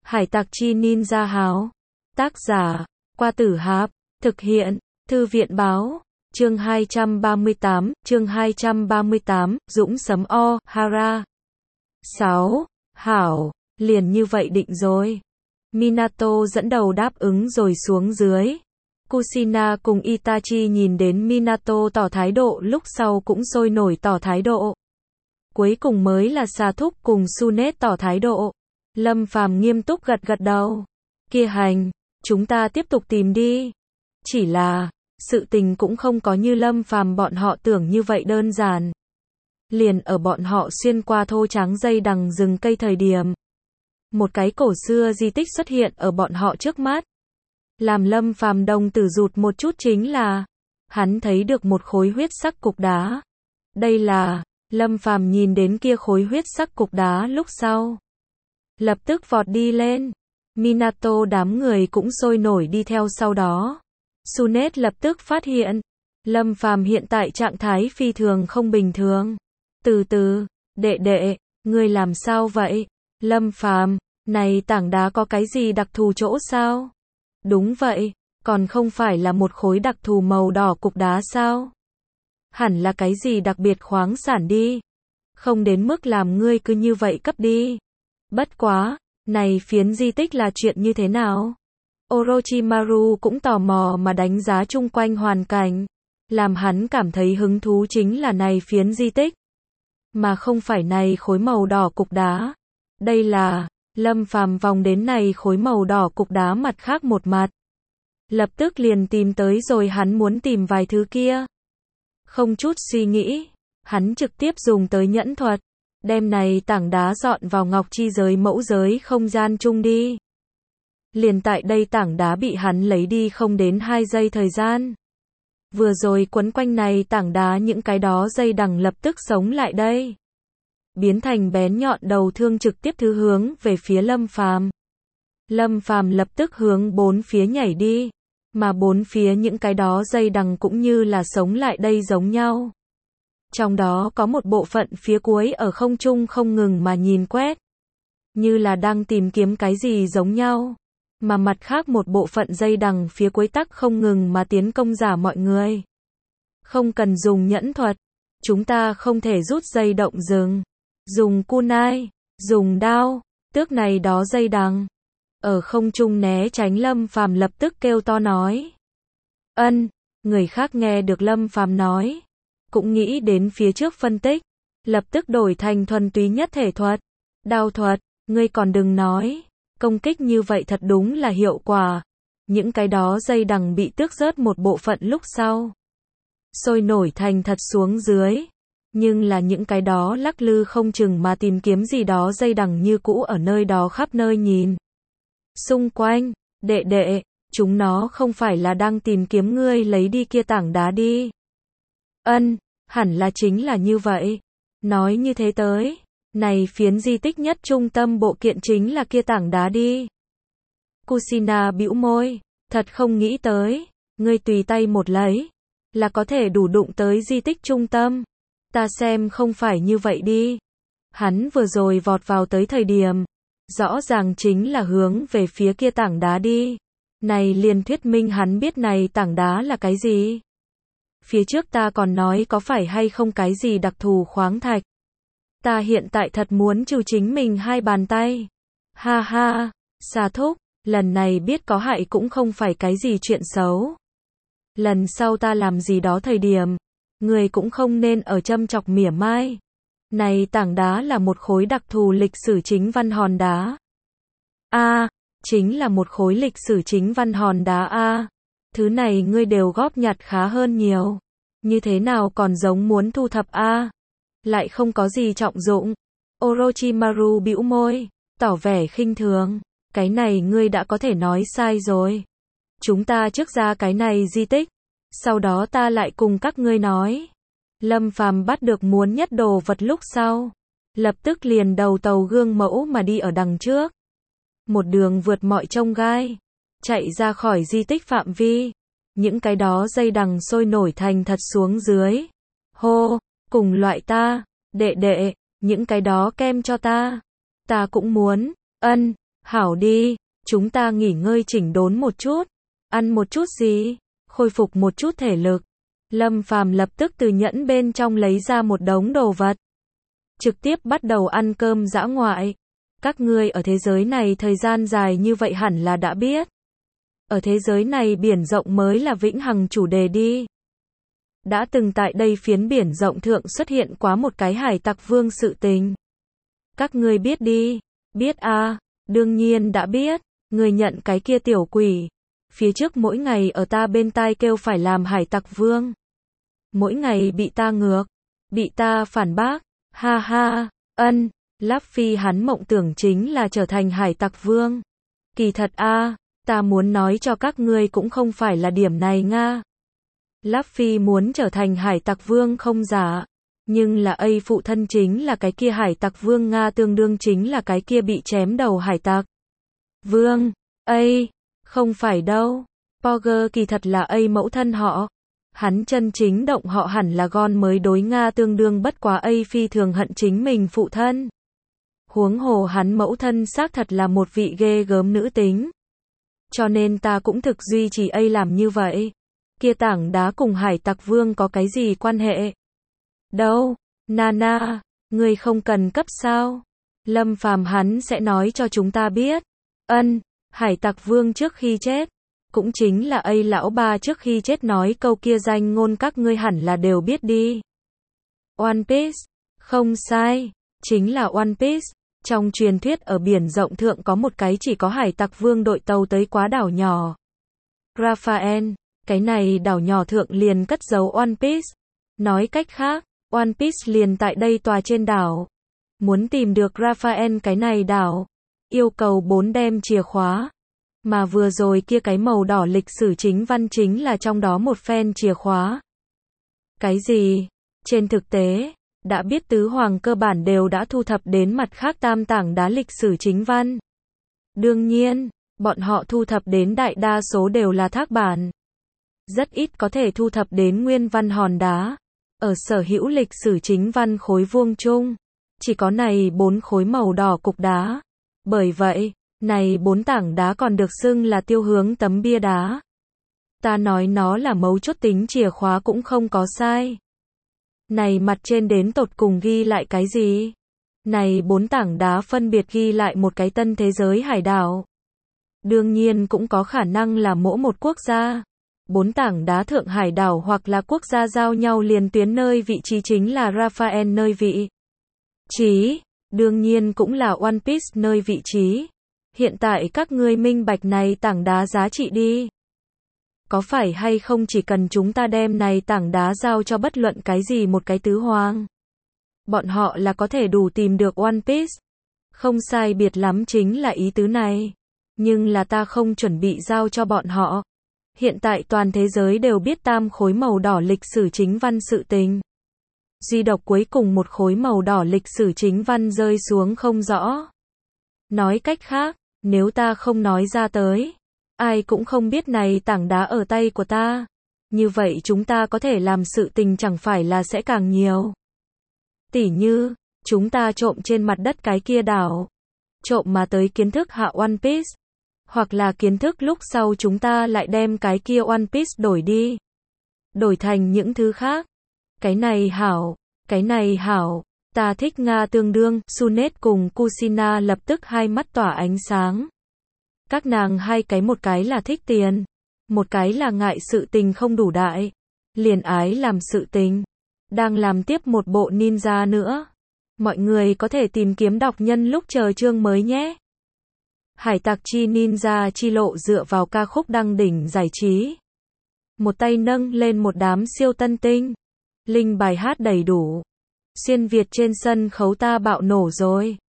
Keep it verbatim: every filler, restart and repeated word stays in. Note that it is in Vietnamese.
Hải tặc chi ninja háo. Tác giả, Qua Tử Hạp. Thực hiện, Thư viện báo. Chương hai trăm ba mươi tám, chương hai trăm ba mươi tám, Dũng sấm o, Hara. sáu. Hảo, liền như vậy định rồi. Minato dẫn đầu đáp ứng rồi xuống dưới. Kushina cùng Itachi nhìn đến Minato tỏ thái độ lúc sau cũng sôi nổi tỏ thái độ. Cuối cùng mới là Xà Thúc cùng Tsunade tỏ thái độ. Lâm Phàm nghiêm túc gật gật đầu. Kia hành, chúng ta tiếp tục tìm đi. Chỉ là, sự tình cũng không có như Lâm Phàm bọn họ tưởng như vậy đơn giản. Liền ở bọn họ xuyên qua thô tráng dây đằng rừng cây thời điểm. Một cái cổ xưa di tích xuất hiện ở bọn họ trước mắt. Làm Lâm Phàm đồng tử rụt một chút chính là, hắn thấy được một khối huyết sắc cục đá. Đây là, Lâm Phàm nhìn đến kia khối huyết sắc cục đá lúc sau. Lập tức vọt đi lên. Minato đám người cũng sôi nổi đi theo sau đó. Tsunade lập tức phát hiện. Lâm Phàm hiện tại trạng thái phi thường không bình thường. Từ từ, đệ đệ, ngươi làm sao vậy? Lâm Phàm, này tảng đá có cái gì đặc thù chỗ sao? Đúng vậy, còn không phải là một khối đặc thù màu đỏ cục đá sao? Hẳn là cái gì đặc biệt khoáng sản đi. Không đến mức làm ngươi cứ như vậy cấp đi. Bất quá, này phiến di tích là chuyện như thế nào? Orochimaru cũng tò mò mà đánh giá chung quanh hoàn cảnh. Làm hắn cảm thấy hứng thú chính là này phiến di tích. Mà không phải này khối màu đỏ cục đá. Đây là, Lâm Phàm vòng đến này khối màu đỏ cục đá mặt khác một mặt. Lập tức liền tìm tới rồi hắn muốn tìm vài thứ kia. Không chút suy nghĩ, hắn trực tiếp dùng tới nhẫn thuật. Đem này tảng đá dọn vào ngọc chi giới mẫu giới không gian chung đi. Liền tại đây tảng đá bị hắn lấy đi không đến hai giây thời gian. Vừa rồi quấn quanh này tảng đá những cái đó dây đằng lập tức sống lại đây. Biến thành bén nhọn đầu thương trực tiếp thứ hướng về phía Lâm Phàm. Lâm Phàm lập tức hướng bốn phía nhảy đi. Mà bốn phía những cái đó dây đằng cũng như là sống lại đây giống nhau. Trong đó có một bộ phận phía cuối ở không trung không ngừng mà nhìn quét. Như là đang tìm kiếm cái gì giống nhau. Mà mặt khác một bộ phận dây đằng phía cuối tắc không ngừng mà tiến công giả mọi người. Không cần dùng nhẫn thuật. Chúng ta không thể rút dây động rừng. Dùng kunai, dùng đao, tước này đó dây đằng. Ở không trung né tránh Lâm Phàm lập tức kêu to nói. Ân, người khác nghe được Lâm Phàm nói. Cũng nghĩ đến phía trước phân tích. Lập tức đổi thành thuần túy nhất thể thuật. Đao thuật, ngươi còn đừng nói. Công kích như vậy thật đúng là hiệu quả. Những cái đó dây đằng bị tước rớt một bộ phận lúc sau. Sôi nổi thành thật xuống dưới. Nhưng là những cái đó lắc lư không chừng mà tìm kiếm gì đó dây đằng như cũ ở nơi đó khắp nơi nhìn. Xung quanh, đệ đệ, chúng nó không phải là đang tìm kiếm ngươi lấy đi kia tảng đá đi. Ân, hẳn là chính là như vậy. Nói như thế tới, này phiến di tích nhất trung tâm bộ kiện chính là kia tảng đá đi. Kushina bĩu môi, thật không nghĩ tới, ngươi tùy tay một lấy, là có thể đủ đụng tới di tích trung tâm. Ta xem không phải như vậy đi. Hắn vừa rồi vọt vào tới thời điểm, rõ ràng chính là hướng về phía kia tảng đá đi. Này liền thuyết minh hắn biết này tảng đá là cái gì. Phía trước ta còn nói có phải hay không cái gì đặc thù khoáng thạch. Ta hiện tại thật muốn trừ chính mình hai bàn tay. Ha ha, Xà Thúc, lần này biết có hại cũng không phải cái gì chuyện xấu. Lần sau ta làm gì đó thời điểm, người cũng không nên ở châm chọc mỉa mai. Này tảng đá là một khối đặc thù lịch sử chính văn hòn đá. A, chính là một khối lịch sử chính văn hòn đá A. Thứ này ngươi đều góp nhặt khá hơn nhiều. Như thế nào còn giống muốn thu thập A. Lại không có gì trọng dụng. Orochimaru bĩu môi, tỏ vẻ khinh thường. Cái này ngươi đã có thể nói sai rồi. Chúng ta trước ra cái này di tích. Sau đó ta lại cùng các ngươi nói. Lâm Phàm bắt được muốn nhất đồ vật lúc sau. Lập tức liền đầu tàu gương mẫu mà đi ở đằng trước. Một đường vượt mọi chông gai. Chạy ra khỏi di tích phạm vi. Những cái đó dây đằng sôi nổi thành thật xuống dưới. Hô, cùng loại ta, đệ đệ, những cái đó kem cho ta. Ta cũng muốn, ân, Hảo đi, chúng ta nghỉ ngơi chỉnh đốn một chút, ăn một chút gì, khôi phục một chút thể lực. Lâm Phàm lập tức từ nhẫn bên trong lấy ra một đống đồ vật. Trực tiếp bắt đầu ăn cơm dã ngoại. Các ngươi ở thế giới này thời gian dài như vậy hẳn là đã biết. Ở thế giới này biển rộng mới là vĩnh hằng chủ đề đi. Đã từng tại đây phiến biển rộng thượng xuất hiện quá một cái hải tặc vương sự tình. Các ngươi biết đi. Biết à, đương nhiên đã biết. Người nhận cái kia tiểu quỷ. Phía trước mỗi ngày ở ta bên tai kêu phải làm hải tặc vương. Mỗi ngày bị ta ngược. Bị ta phản bác. Ha ha, ân. Luffy hắn mộng tưởng chính là trở thành hải tặc vương. Kỳ thật a, à, ta muốn nói cho các ngươi cũng không phải là điểm này nga. Luffy muốn trở thành hải tặc vương không giả. Nhưng là A phụ thân chính là cái kia hải tặc vương nga, tương đương chính là cái kia bị chém đầu hải tặc vương. A, không phải đâu. Porger kỳ thật là A mẫu thân họ. Hắn chân chính động họ hẳn là Gon mới đối nga, tương đương bất quá A phi thường hận chính mình phụ thân. Huống hồ hắn mẫu thân xác thật là một vị ghê gớm nữ tính. Cho nên ta cũng thực duy trì A làm như vậy. Kia tảng đá cùng hải tặc vương có cái gì quan hệ? Đâu, Nana, ngươi không cần cấp sao? Lâm Phàm hắn sẽ nói cho chúng ta biết. Ân, hải tặc vương trước khi chết, cũng chính là A lão ba trước khi chết nói câu kia danh ngôn các ngươi hẳn là đều biết đi. One Piece, không sai, chính là One Piece. Trong truyền thuyết ở biển rộng thượng có một cái chỉ có hải tặc vương đội tàu tới quá đảo nhỏ. Raphael, cái này đảo nhỏ thượng liền cất giấu One Piece. Nói cách khác, One Piece liền tại đây tòa trên đảo. Muốn tìm được Raphael cái này đảo, yêu cầu bốn đem chìa khóa. Mà vừa rồi kia cái màu đỏ lịch sử chính văn chính là trong đó một phen chìa khóa. Cái gì? Trên thực tế, đã biết tứ hoàng cơ bản đều đã thu thập đến mặt khác tam tảng đá lịch sử chính văn. Đương nhiên, bọn họ thu thập đến đại đa số đều là thác bản. Rất ít có thể thu thập đến nguyên văn hòn đá. Ở sở hữu lịch sử chính văn khối vuông chung, chỉ có này bốn khối màu đỏ cục đá. Bởi vậy, này bốn tảng đá còn được xưng là tiêu hướng tấm bia đá. Ta nói nó là mấu chốt tính chìa khóa cũng không có sai. Này mặt trên đến tột cùng ghi lại cái gì? Này bốn tảng đá phân biệt ghi lại một cái tân thế giới hải đảo. Đương nhiên cũng có khả năng là mỗi một quốc gia. Bốn tảng đá thượng hải đảo hoặc là quốc gia giao nhau liền tuyến nơi vị trí chính là Raphael nơi vị trí. Đương nhiên cũng là One Piece nơi vị trí. Hiện tại các ngươi minh bạch này tảng đá giá trị đi. Có phải hay không chỉ cần chúng ta đem này tảng đá giao cho bất luận cái gì một cái tứ hoàng, bọn họ là có thể đủ tìm được One Piece. Không sai biệt lắm chính là ý tứ này. Nhưng là ta không chuẩn bị giao cho bọn họ. Hiện tại toàn thế giới đều biết tam khối màu đỏ lịch sử chính văn sự tình. Duy độc cuối cùng một khối màu đỏ lịch sử chính văn rơi xuống không rõ. Nói cách khác, nếu ta không nói ra tới, ai cũng không biết này tảng đá ở tay của ta. Như vậy chúng ta có thể làm sự tình chẳng phải là sẽ càng nhiều. Tỉ như, chúng ta trộm trên mặt đất cái kia đảo. Trộm mà tới kiến thức hạ One Piece. Hoặc là kiến thức lúc sau chúng ta lại đem cái kia One Piece đổi đi. Đổi thành những thứ khác. Cái này hảo, cái này hảo. Ta thích Nga tương đương, Sunet cùng Kushina lập tức hai mắt tỏa ánh sáng. Các nàng hai cái một cái là thích tiền. Một cái là ngại sự tình không đủ đại. Liền ái làm sự tình. Đang làm tiếp một bộ ninja nữa. Mọi người có thể tìm kiếm đọc nhân lúc chờ chương mới nhé. Hải tặc chi ninja chi lộ dựa vào ca khúc đăng đỉnh giải trí. Một tay nâng lên một đám siêu tân tinh. Linh bài hát đầy đủ. Xuyên Việt trên sân khấu ta bạo nổ rồi.